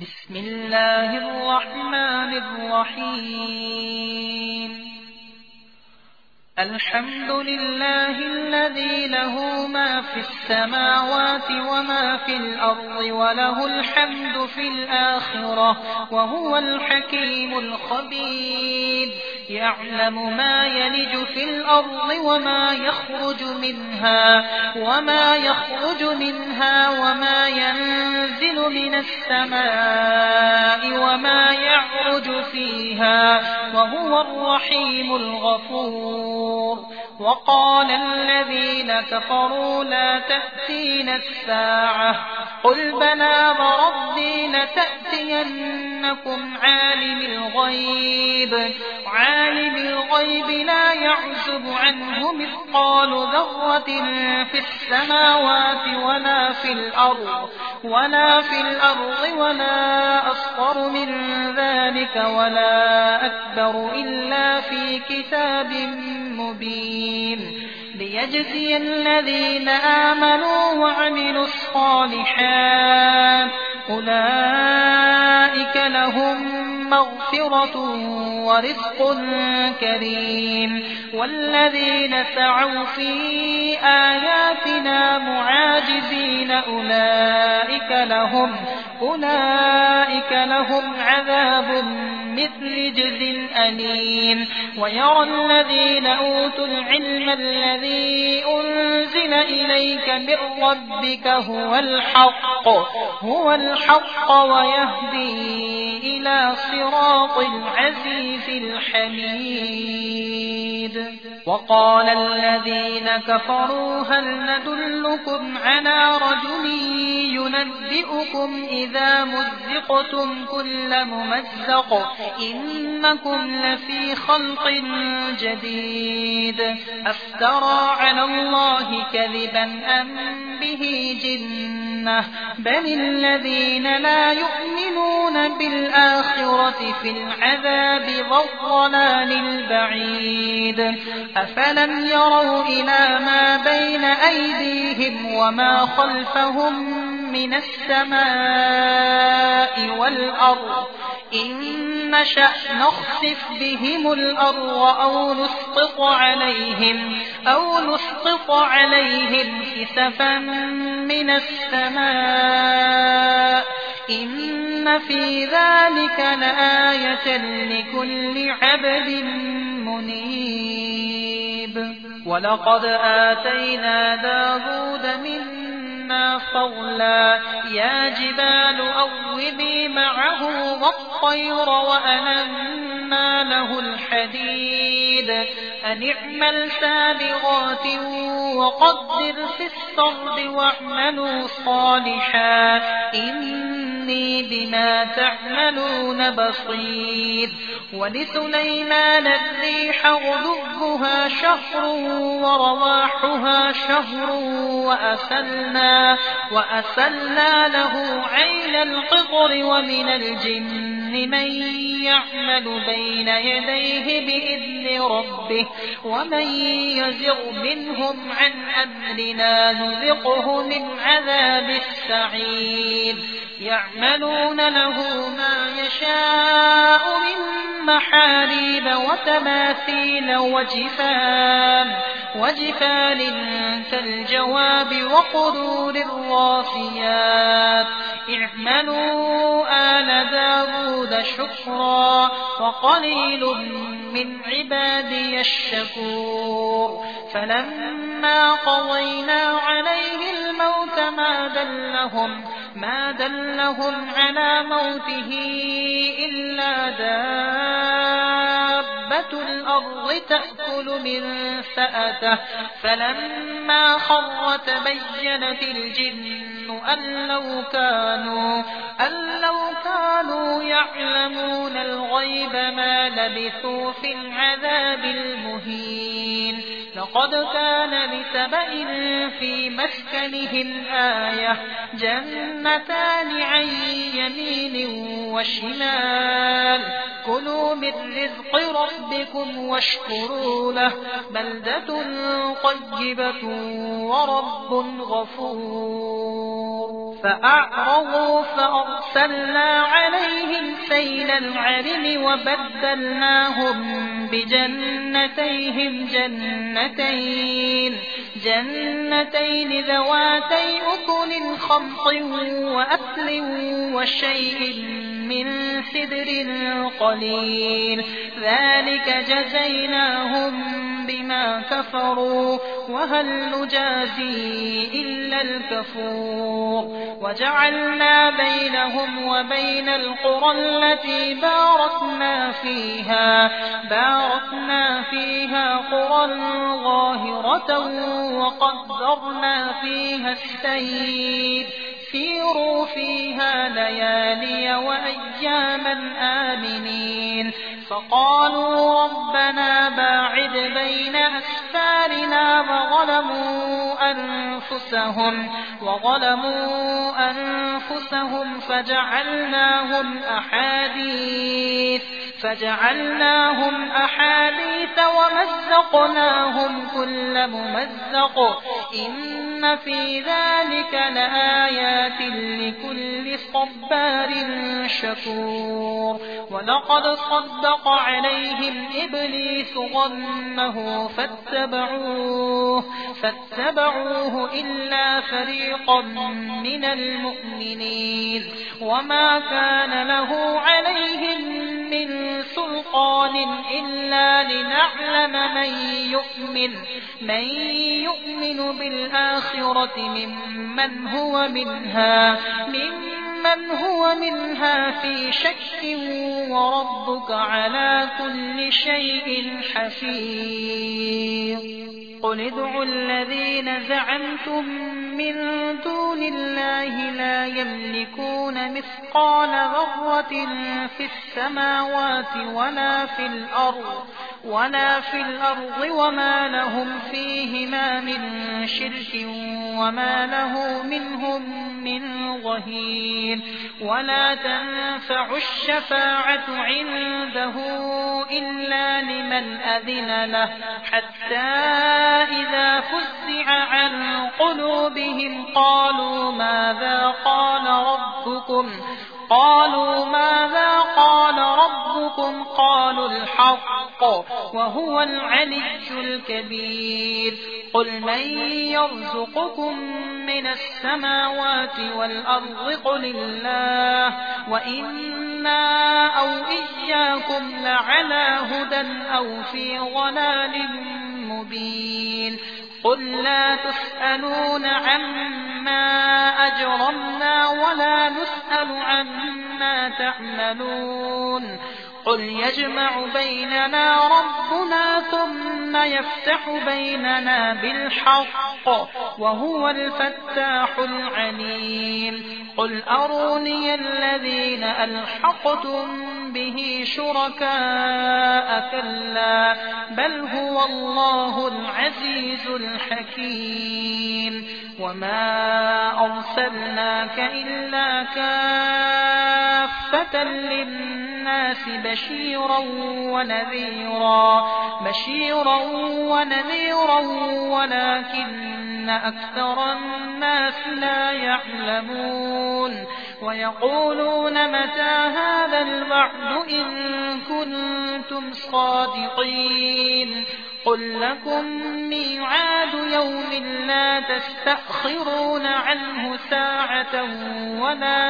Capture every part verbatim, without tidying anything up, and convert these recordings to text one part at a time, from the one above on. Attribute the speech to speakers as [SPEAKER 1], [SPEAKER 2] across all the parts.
[SPEAKER 1] بسم الله الرحمن الرحيم الحمد لله الذي له ما في السماوات وما في الأرض وله الحمد في الآخرة وهو الحكيم الخبير يعلم ما يلج في الأرض وما يخرج منها وما يخرج منها وما ينزل من السماء وما يعرج فيها وهو الرحيم الغفور وقال الذين كفروا لا تأتينا الساعة قل بلى وربي لتأتينكم عالم الغيب عالم الغيب لا يعزب عنه مثقال ذرة في السماوات ولا في الأرض ولا في الأرض ولا أصغر من ذلك ولا أكبر إلا في كتاب مبين ليجزي الذين آمنوا وعملوا الصالحات أولئك لهم مغفرة ورزق كريم والذين سعوا في آياتنا معاجزين أولئك لهم أولئك لهم عذاب مثل جز أليم ويرى الذين أوتوا العلم الذي أنزل إليك من ربك هو الحق هو الحق ويهدي إلى صراط العزيز الحميد وقال الذين كفروا هل ندلكم على رجل ينبئكم إذا مزقتم كل ممزق إنكم لفي خلق جديد أفترى على الله كذبا أم به جنة بل الذين لا يؤمنون بالآخرة في العذاب والضلال البعيد أفلم يروا إلى ما بين أيديهم وما خلفهم من السماء والأرض إن نشأ نخسف بهم الأرض أو نسقط عليهم أو نسقط عليهم كسفا من السماء إن في ذلك لآية لكل عبد منيب ولقد آتينا داود منا فضلا يا جبال أوبي معه والطير وألنا له الحديد أن اعمل سابغات وقدر في السرد واعملوا صالحا إني بما تعملون بصير ولسليمان الريح غدوها شهر ورواحها شهر وأسلنا, وأسلنا له عين القطر ومن الجن من يعمل بين يديه بإذن ربه ومن يزغ منهم عن أمرنا نذقه من عذاب السعير يعملون له ما يشاء من محاريب وتماثيل وجفان وجفان كالجواب وقدور الراسيات اعملوا آل داود شكرا وقليل من عبادي الشكور فلما قضينا عليه الموت ما دلهم ما دلهم على موته إلا دابة الأرض تأكل من سأته فلما خر تبينت الجن أن لو كانوا, أن لو كانوا يعلمون الغيب ما لبثوا في العذاب المهين لقد كان لسبأ في مسكنهم آية جنتان عن يمين وشمال كلوا من رزق ربكم واشكروا له بلدة طيبة ورب غفور فأعرضوا فأرسلنا عليهم سيل العرم وبدلناهم بجنتيهم جنتين جنتين ذواتي أكل خمط وأثل وشيء من سدر قليل ذلك جزيناهم بما كفروا وهل نجازي إلا الكفور وجعلنا بينهم وبين القرى التي باركنا فيها باركنا فيها قرى ظاهرة وقدرنا فيها السير سيروا فيها ليالي وأياما آمنين فقالوا ربنا باعد بين أسفارنا وظلموا أنفسهم وظلموا أنفسهم فجعلناهم أحاديث فجعلناهم أحاديث ومزقناهم كل ممزق إن في ذلك لآيات لكل صبار شكور ولقد صدق عليهم إبليس ظنه فاتبعوه فاتبعوه إلا فريقا من المؤمنين وما كان له عليهم من سلطان إلا لنعلم من يؤمن من يؤمن بالآخرة ممن هو منها ممن هو منها في شك وربك على كل شيء حفيظ قل ادعوا الذين زعمتم من دون الله لا يملكون مثقال ذرة في السماوات ولا في الأرض ولا في الأرض وما لهم فيهما من شرك وما له منهم من ظهير ولا تنفع الشفاعة عنده إلا لمن أذن له حتى إذا فزع عن قلوبهم قالوا ماذا قال ربكم قالوا ماذا قال ربكم قالوا الحق وهو العلي الكبير قل من يرزقكم من السماوات والأرض قل الله وإنا أو إياكم لعلى هدى أو في ضلال مبين قل لا تسألون عما أجرمنا ولا نسأل عما تعملون قل يجمع بيننا ربنا ثم يفتح بيننا بالحق وهو الفتاح العليم قل أروني الذين ألحقتم به شركاء كلا بل هو الله العزيز الحكيم وما أرسلناك إلا كافة للناس بشيرا ونذيرا بشيرا ونذيرا ولكن أكثر الناس لا يعلمون ويقولون متى هذا الوعد إن كنتم صادقين قل لكم ميعاد يوم لا تستأخرون عنه ساعة ولا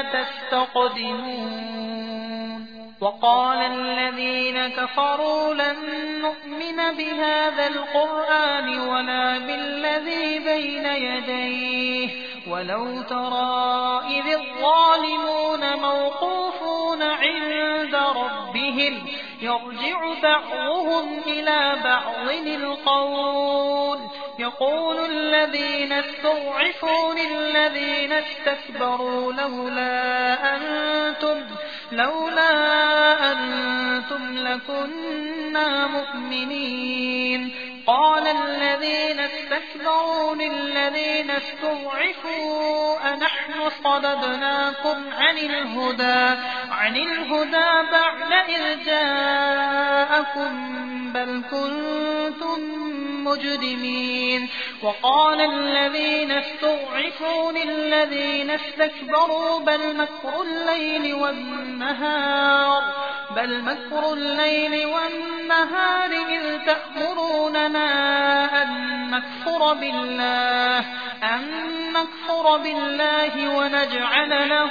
[SPEAKER 1] تستقدمون وقال الذين كفروا لن نؤمن بهذا القرآن ولا بالذي بين يديه ولو ترى إذ الظالمون موقوفون عند ربهم يرجع بعضهم إلى بعض القول يقول الذين استضعفوا للذين استكبروا لولا أنتم لولا أنتم لكنا مؤمنين قال الذين استكبروا للذين استضعفوا أنحن صددناكم عن الهدى عن الهدى بعد إذ جاءكم بل كنتم مجرمين وقال الذين استضعفوا للذين استكبروا بل مكر الليل والنهار بل مكر الليل والنهار إذ تأمروننا أن نكفر بالله أن نكفر بالله ونجعل له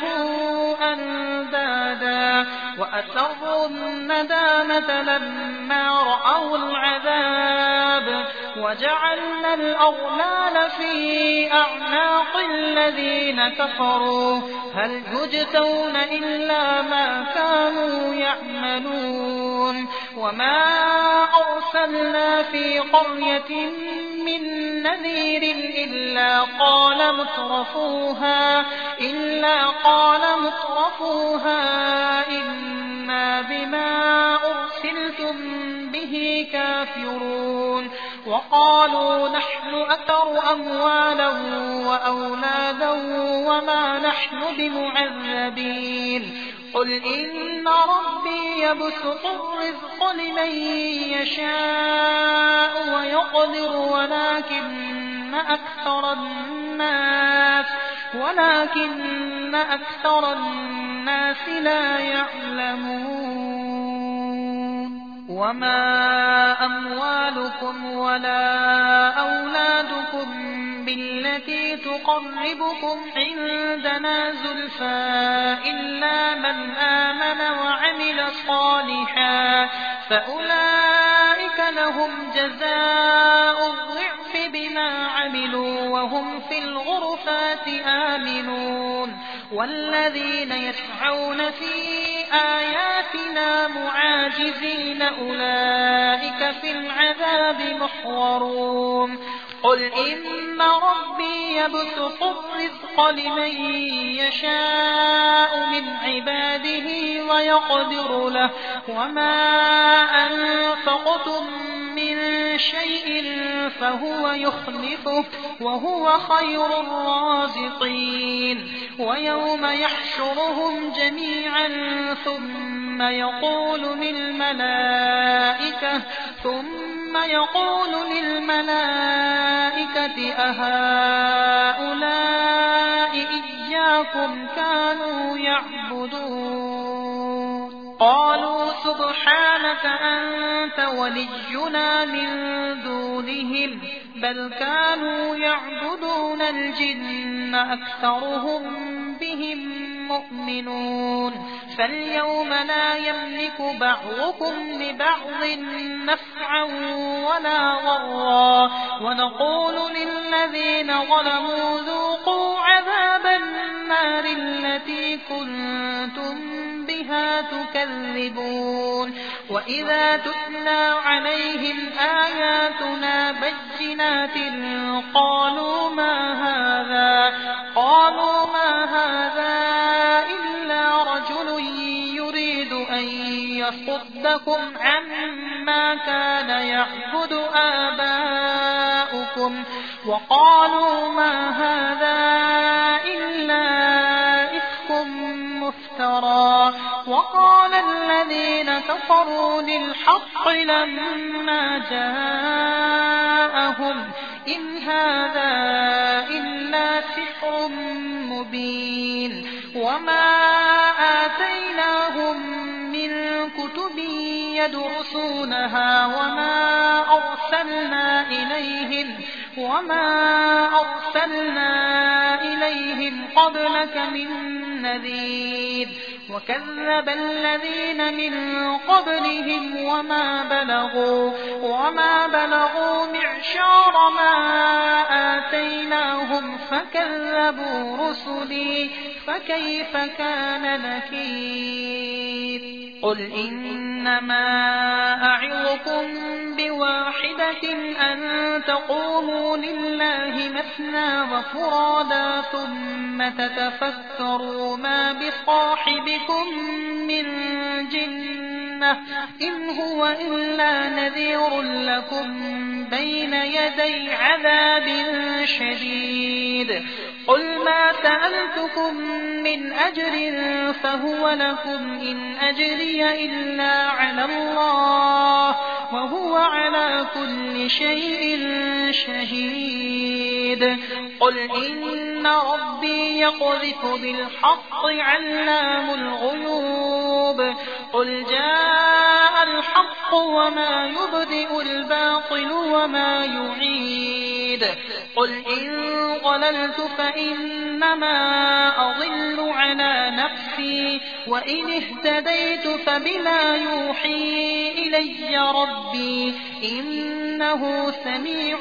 [SPEAKER 1] أندادا وأسروا الندامة لما رأوا العذاب وجعلنا الأغلال في أعناق الذين كفروا هل يجزون إلا ما كانوا يعملون وما أرسلنا في قرية من نذير إلا قال مترفوها إلا قال مترفوها إنا بما أرسلتم به كافرون وقالوا نحن أكثر أموالا وأولادا وما نحن بمعذبين قل إن ربي يبسط الرزق لمن يشاء ويقدر ولكن أكثر الناس ولكن أكثر الناس لا يعلمون وما أموالكم ولا أولادكم بالتي تقربكم عندنا زلفى إلا من آمن وعمل صالحا فأولئك لهم جزاء الضعف بما عملوا وهم في الغرفات آمنون والذين يسعون في آياتنا معاجزين أولئك في العذاب محضرون قل إن ربي يبسط الرزق لمن يشاء من عباده ويقدر له وما أنفقتم من شيء فهو يخلفه وهو خير الرازقين ويوم يحشرهم جميعا ثم يقول للملائكة ثم يقول للملائكة أهؤلاء إياكم كانوا يعبدون قالوا سبحانك أنت ولينا من دونهم بل كانوا يعبدون الجن أكثرهم بهم مؤمنون فاليوم لا يملك بعضكم لبعض نفعا ولا ضرا ونقول للذين ظلموا ذوقوا عذاب النار التي كنتم بها تكذبون وإذا تتلى عليهم آياتنا بينات قالوا ما هذا قالوا ما هذا إلا رجل يريد أن يصدكم عما كان يعبد آباؤكم وقالوا ما هذا إلا إفك مفترى وقال الذين كفروا للحق لما جاءهم إن هذا إلا سحر مبين وما آتيناهم من كتب يدرسونها وما أرسلنا إليهم وما أرسلنا إليهم قبلك من نذير وكذب الذين من قبلهم وما بلغوا وما بلغوا معشار ما آتيناهم فكذبوا رسلي فكيف كان نكير قل إنما أعظكم بواحدة أن تقوموا لله مثنى وفرادا ثم تتفكروا ما بصاحبكم من جنة إن هو إلا نذير لكم بين يدي عذاب شديد قل ما سألتكم من أجر فهو لكم إن أجري إلا على الله وهو على كل شيء شهيد قل إن ربي يقذف بالحق علام الغيوب قل جاء الحق وما يبدئ الباطل وما يعيد قل إن ضللت فإنما أضل على نفسي وإن اهتديت فبما يوحي إلي ربي إنه سميع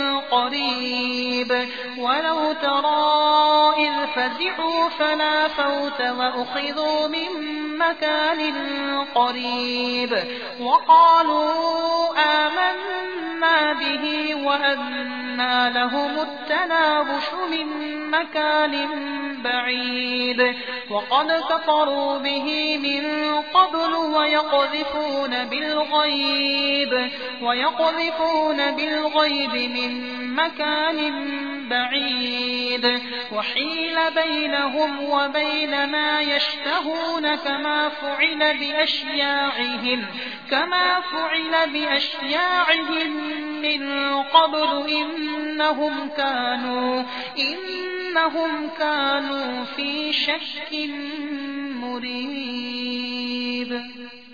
[SPEAKER 1] قريب ولو ترى إذ فزعوا فلا فوت وأخذوا من مكان قريب وقالوا آمنا به وأنى لهم التناوش من مكان بعيد وقد كفروا به من قبل ويقذفون بالغيب ويقذفون بالغيب من مكان بعيد وحيل بينهم وبين ما يشتهون كما فعل بأشياعهم كما فعل بأشياعهم من قبل إنهم كانوا إنهم كانوا في شك مريب.